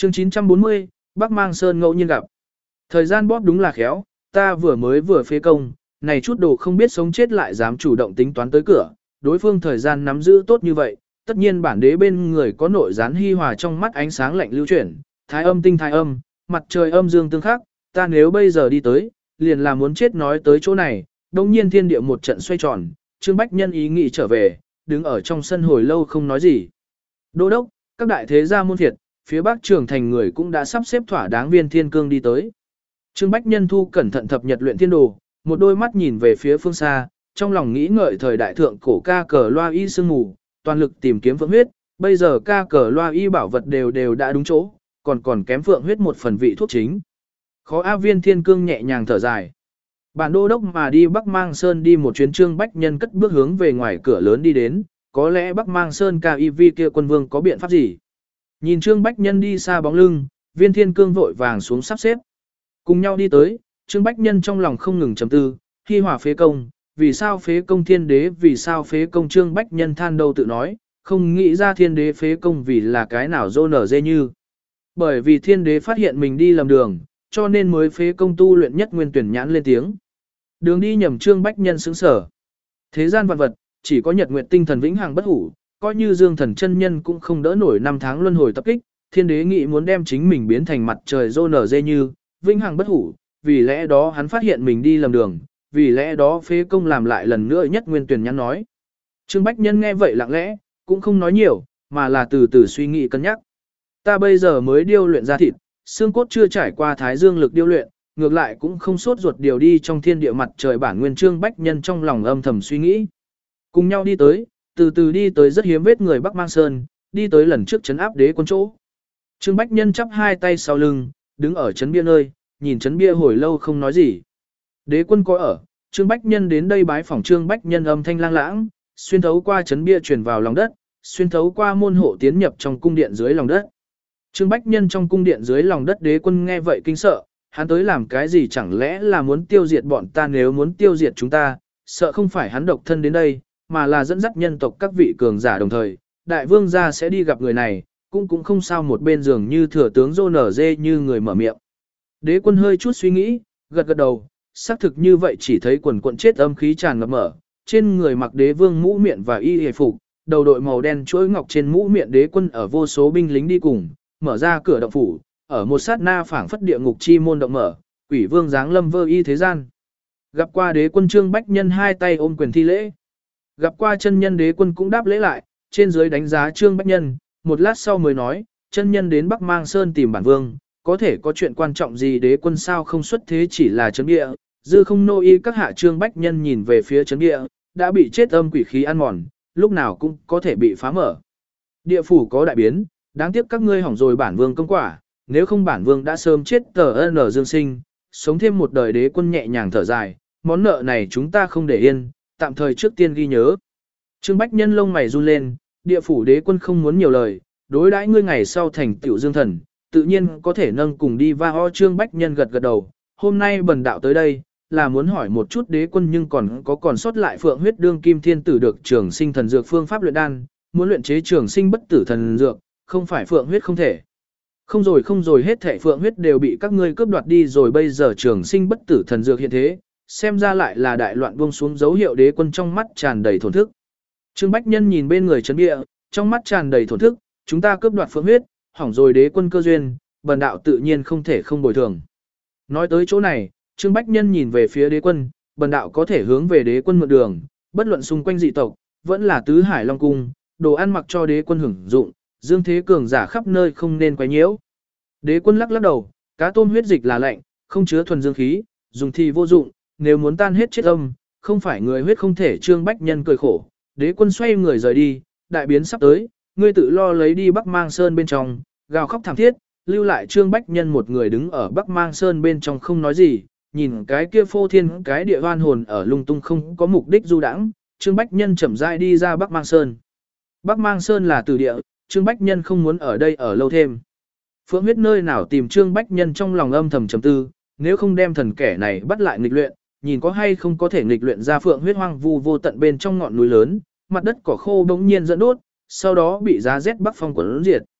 Chương 940, Bắc Mang Sơn ngẫu nhiên gặp. Thời gian bóp đúng là khéo, ta vừa phế công, này chút đồ không biết sống chết lại dám chủ động tính toán tới cửa, đối phương thời gian nắm giữ tốt như vậy, tất nhiên bản đế bên người có nội gián hi hòa trong mắt ánh sáng lạnh lưu chuyển, thái âm tinh thái âm, mặt trời âm dương tương khắc, ta nếu bây giờ đi tới, liền là muốn chết nói tới chỗ này, đồng nhiên thiên địa một trận xoay tròn, Trương Bách Nhân ý nghĩ trở về, đứng ở trong sân hồi lâu không nói gì. Đô đốc, các đại thế gia môn thiệt, phía bắc trường thành người cũng đã sắp xếp thỏa đáng viên thiên cương đi tới. Trương Bách Nhân thu cẩn thận thập nhật luyện thiên đồ, một đôi mắt nhìn về phía phương xa, trong lòng nghĩ ngợi thời đại thượng cổ ca cờ loa y sương mù, toàn lực tìm kiếm phượng huyết, bây giờ ca cờ loa y bảo vật đều đã đúng chỗ, còn kém phượng huyết một phần vị thuốc chính. Khó A viên thiên cương nhẹ nhàng thở dài. Bản đô đốc mà đi Bắc Mang Sơn đi một chuyến. Trương Bách Nhân cất bước hướng về ngoài cửa lớn đi đến, có lẽ Bắc Mang Sơn KIV kia quân vương có biện pháp gì. Nhìn Trương Bách Nhân đi xa bóng lưng, viên thiên cương vội vàng xuống sắp xếp. Cùng nhau đi tới, Trương Bách Nhân trong lòng không ngừng trầm tư, hi hòa phế công, vì sao phế công thiên đế, vì sao phế công. Trương Bách Nhân than đầu tự nói, không nghĩ ra thiên đế phế công vì là cái nào dô nở dê như. Bởi vì thiên đế phát hiện mình đi lầm đường, cho nên mới phế công tu luyện nhất nguyên tuyển nhãn lên tiếng. Đường đi nhầm. Trương Bách Nhân sững sở. Thế gian vạn vật, chỉ có nhật nguyệt tinh thần vĩnh hằng bất hủ, coi như dương thần chân nhân cũng không đỡ nổi năm tháng luân hồi tập kích. Thiên đế nghĩ muốn đem chính mình biến thành mặt trời dô nở dê như, vĩnh hằng bất hủ, vì lẽ đó hắn phát hiện mình đi lầm đường, vì lẽ đó phế công làm lại lần nữa nhất nguyên tuyển nhãn nói. Trương Bách Nhân nghe vậy lặng lẽ, cũng không nói nhiều, mà là từ từ suy nghĩ cân nhắc. Ta bây giờ mới điêu luyện ra thịt, xương cốt chưa trải qua thái dương lực điêu luyện, ngược lại cũng không sốt ruột điều đi trong thiên địa mặt trời bản nguyên. Trương Bách Nhân trong lòng âm thầm suy nghĩ. Cùng nhau đi tới, từ từ đi tới rất hiếm vết người Bắc Mang Sơn, đi tới lần trước trấn áp đế quân chỗ. Trương Bách Nhân chắp hai tay sau lưng, đứng ở trấn bia nơi, nhìn trấn bia hồi lâu không nói gì. Đế quân có ở, Trương Bách Nhân đến đây bái phỏng. Trương Bách Nhân âm thanh lang lãng, xuyên thấu qua trấn bia truyền vào lòng đất, xuyên thấu qua môn hộ tiến nhập trong cung điện dưới lòng đất. Trương Bách Nhân trong cung điện dưới lòng đất. Đế quân nghe vậy kinh sợ, hắn tới làm cái gì, chẳng lẽ là muốn tiêu diệt bọn ta? Nếu muốn tiêu diệt chúng ta, sợ không phải hắn độc thân đến đây, mà là dẫn dắt nhân tộc các vị cường giả đồng thời, đại vương gia sẽ đi gặp người này, cũng không sao. một bên giường như thừa tướng rô nở dê như người mở miệng. Đế quân hơi chút suy nghĩ, gật gật đầu, xác thực như vậy. Chỉ thấy quần quận chết âm khí tràn ngập mở, trên người mặc đế vương mũ miệng và y hề phục, đầu đội màu đen chuỗi ngọc trên mũ miệng. Đế quân ở vô số binh lính đi cùng, mở ra cửa động phủ, ở một sát na phảng phất địa ngục chi môn động mở, quỷ vương giáng lâm vơ y thế gian. Gặp qua đế quân, Trương Bách Nhân hai tay ôm quyền thi lễ. Gặp qua chân nhân, đế quân cũng đáp lễ lại, trên dưới đánh giá Trương Bách Nhân, một lát sau mới nói, chân nhân đến Bắc Mang Sơn tìm bản vương, có thể có chuyện quan trọng gì? Đế quân sao không xuất thế, chỉ là trấn địa, dư không nô y các hạ. Trương Bách Nhân nhìn về phía trấn địa, đã bị chết âm quỷ khí ăn mòn, lúc nào cũng có thể bị phá mở. Địa phủ có đại biến, đáng tiếc các ngươi hỏng rồi bản vương công quả, nếu không bản vương đã sớm chết tờ n dương sinh, sống thêm một đời. Đế quân nhẹ nhàng thở dài, món nợ này chúng ta không để yên, tạm thời trước tiên ghi nhớ. Trương Bách Nhân lông mày run lên, địa phủ đế quân không muốn nhiều lời, đối đãi ngươi ngày sau thành tiểu dương thần, tự nhiên có thể nâng cùng đi va ho. Trương Bách Nhân gật gật đầu, hôm nay bần đạo tới đây, là muốn hỏi một chút đế quân, nhưng còn sót lại phượng huyết đương kim thiên tử được trường sinh thần dược phương pháp luyện đan, muốn luyện chế trường sinh bất tử thần dược, không phải phượng huyết không thể. Không rồi, hết thảy phượng huyết đều bị các ngươi cướp đoạt đi rồi, bây giờ trường sinh bất tử thần dược hiện thế, xem ra lại là đại loạn buông xuống dấu hiệu. Đế quân trong mắt tràn đầy thổn thức. Trương Bách Nhân nhìn bên người trấn địa, trong mắt tràn đầy thổn thức, chúng ta cướp đoạt phượng huyết, hỏng rồi đế quân cơ duyên, bần đạo tự nhiên không thể không bồi thường. Nói tới chỗ này, Trương Bách Nhân nhìn về phía đế quân, bần đạo có thể hướng về đế quân mượn đường, bất luận xung quanh dị tộc, vẫn là tứ hải long cung, đồ ăn mặc cho đế quân hưởng dụng, dương thế cường giả khắp nơi không nên quấy nhiễu. Đế quân lắc lắc đầu, cá tôm huyết dịch là lạnh, không chứa thuần dương khí, dùng thì vô dụng, nếu muốn tan hết chết âm, không phải người huyết không thể. Trương Bách Nhân cười khổ, đế quân xoay người rời đi, đại biến sắp tới, ngươi tự lo lấy đi. Bắc Mang Sơn bên trong, gào khóc thảm thiết, lưu lại Trương Bách Nhân một người đứng ở Bắc Mang Sơn bên trong không nói gì, nhìn cái kia phô thiên cái địa hoan hồn ở lung tung không có mục đích du đãng. Trương Bách Nhân chậm rãi đi ra Bắc Mang Sơn. Bắc Mang Sơn là tử địa, Trương Bách Nhân không muốn ở đây ở lâu thêm. Phượng huyết nơi nào tìm? Trương Bách Nhân trong lòng âm thầm trầm tư, nếu không đem thần kẻ này bắt lại nghịch luyện, nhìn có hay không có thể nghịch luyện ra phượng huyết hoang vu vô tận bên trong ngọn núi lớn, mặt đất cỏ khô bỗng nhiên dẫn đốt, sau đó bị giá rét bắc phong quấn diệt.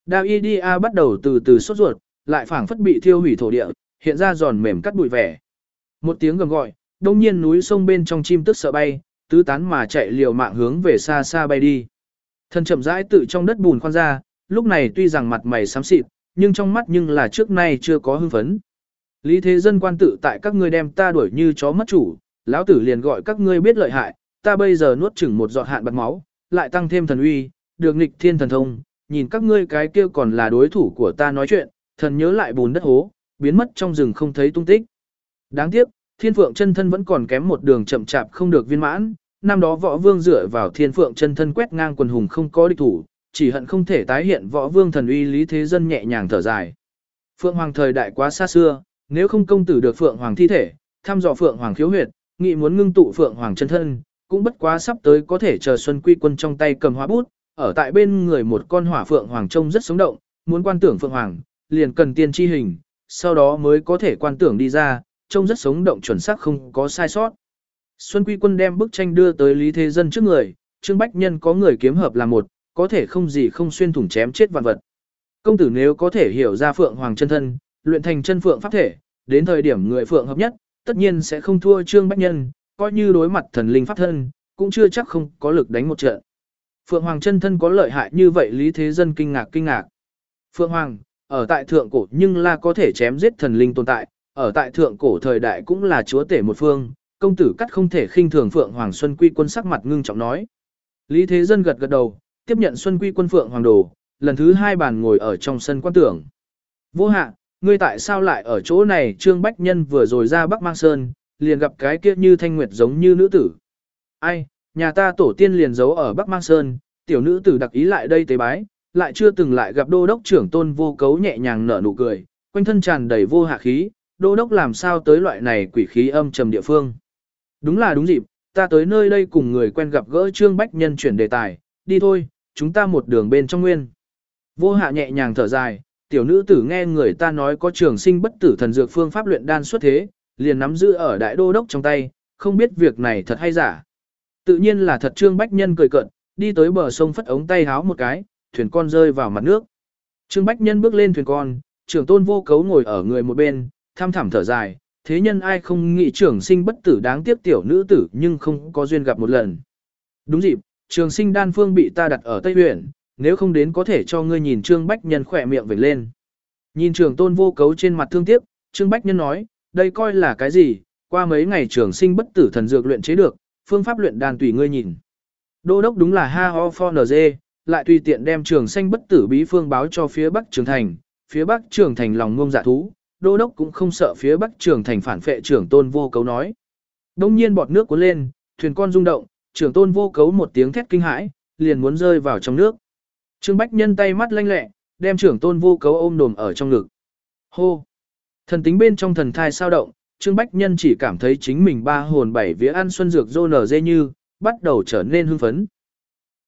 Davidia bắt đầu từ từ sốt ruột, lại phảng phất bị thiêu hủy thổ địa, hiện ra giòn mềm cắt bụi vẻ. Một tiếng gầm gọi, đông nhiên núi sông bên trong chim tức sợ bay, tứ tán mà chạy liều mạng hướng về xa xa bay đi. Thân chậm rãi tự trong đất bùn khoan ra, lúc này tuy rằng mặt mày xám xịt, nhưng trong mắt nhưng là trước nay chưa có hưng phấn. Lý thế dân quan tự tại các ngươi đem ta đuổi như chó mất chủ, lão tử liền gọi các ngươi biết lợi hại, ta bây giờ nuốt chửng một giọt hạn bạc máu, lại tăng thêm thần uy, được nghịch thiên thần thông, nhìn các ngươi cái kia còn là đối thủ của ta nói chuyện, thần nhớ lại bùn đất hố, biến mất trong rừng không thấy tung tích. Đáng tiếc, Thiên Phượng chân thân vẫn còn kém một đường chậm chạp không được viên mãn, năm đó Võ Vương dựa vào Thiên Phượng chân thân quét ngang quần hùng không có địch thủ, chỉ hận không thể tái hiện Võ Vương thần uy. Lý thế dân nhẹ nhàng thở dài. Phượng Hoàng thời đại quá xa xưa, nếu không công tử được Phượng Hoàng thi thể, thăm dò Phượng Hoàng khiếu huyệt, nghị muốn ngưng tụ Phượng Hoàng chân thân, cũng bất quá sắp tới có thể chờ Xuân Quy Quân trong tay cầm hóa bút, ở tại bên người một con hỏa Phượng Hoàng trông rất sống động, muốn quan tưởng Phượng Hoàng, liền cần tiên chi hình, sau đó mới có thể quan tưởng đi ra, trông rất sống động chuẩn xác không có sai sót. Xuân Quy Quân đem bức tranh đưa tới Lý Thế Dân trước người, Trương Bách Nhân có người kiếm hợp là một, có thể không gì không xuyên thủng chém chết vạn vật. Công tử nếu có thể hiểu ra Phượng Hoàng chân thân, luyện thành chân Phượng pháp thể, đến thời điểm người Phượng hợp nhất, tất nhiên sẽ không thua Trương Bách Nhân, coi như đối mặt thần linh pháp thân, cũng chưa chắc không có lực đánh một trận. Phượng Hoàng chân thân có lợi hại như vậy, Lý Thế Dân kinh ngạc. Phượng Hoàng, ở tại thượng cổ nhưng là có thể chém giết thần linh tồn tại, ở tại thượng cổ thời đại cũng là chúa tể một phương, công tử cắt không thể khinh thường Phượng Hoàng. Xuân Quy Quân sắc mặt ngưng trọng nói. Lý Thế Dân gật đầu, tiếp nhận Xuân Quy Quân Phượng Hoàng đồ, lần thứ hai bàn ngồi ở trong sân quan tưởng. Vô hạ, ngươi tại sao lại ở chỗ này? Trương Bách Nhân vừa rồi ra Bắc Mang Sơn, liền gặp cái kia như thanh nguyệt giống như nữ tử. Ai, nhà ta tổ tiên liền giấu ở Bắc Mang Sơn, tiểu nữ tử đặc ý lại đây tế bái, lại chưa từng lại gặp đô đốc trưởng Tôn Vô Cấu nhẹ nhàng nở nụ cười, quanh thân tràn đầy vô hạ khí, đô đốc làm sao tới loại này quỷ khí âm trầm địa phương. Đúng là đúng dịp, ta tới nơi đây cùng người quen gặp gỡ. Trương Bách Nhân chuyển đề tài, đi thôi, chúng ta một đường bên trong nguyên. Vô hạ nhẹ nhàng thở dài, tiểu nữ tử nghe người ta nói có trường sinh bất tử thần dược phương pháp luyện đan xuất thế, liền nắm giữ ở đại đô đốc trong tay, không biết việc này thật hay giả. Tự nhiên là thật. Trương Bách Nhân cười cợt, đi tới bờ sông phất ống tay háo một cái, thuyền con rơi vào mặt nước. Trương Bách Nhân bước lên thuyền con, trưởng Tôn Vô Cấu ngồi ở người một bên, thăm thẳm thở dài, thế nhân ai không nghĩ trường sinh bất tử, đáng tiếc tiểu nữ tử nhưng không có duyên gặp một lần. Đúng dịp, trường sinh đan phương bị ta đặt ở Tây Huyện, nếu không đến có thể cho ngươi nhìn. Trương Bách Nhân khỏe miệng vểnh lên. Nhìn trưởng Tôn Vô Cấu trên mặt thương tiếc, Trương Bách Nhân nói, đây coi là cái gì, qua mấy ngày trường sinh bất tử thần dược luyện chế được, phương pháp luyện đan tùy ngươi nhìn. Đô đốc đúng là ha ho for nz, lại tùy tiện đem trường sinh bất tử bí phương báo cho phía Bắc Trường Thành, phía Bắc Trường Thành lòng ngông dạ thú, đô đốc cũng không sợ phía Bắc Trường Thành phản phệ. Trưởng Tôn Vô Cấu nói. Đông nhiên bọt nước cuốn lên, thuyền con rung động, trưởng Tôn Vô Cấu một tiếng thét kinh hãi, liền muốn rơi vào trong nước. Trương Bách Nhân tay mắt lanh lẹ, đem trưởng Tôn Vô Cấu ôm đồm ở trong ngực. Hô! Thần tính bên trong thần thai sao động, Trương Bách Nhân chỉ cảm thấy chính mình ba hồn bảy vía ăn xuân dược rô nở dê như, bắt đầu trở nên hưng phấn.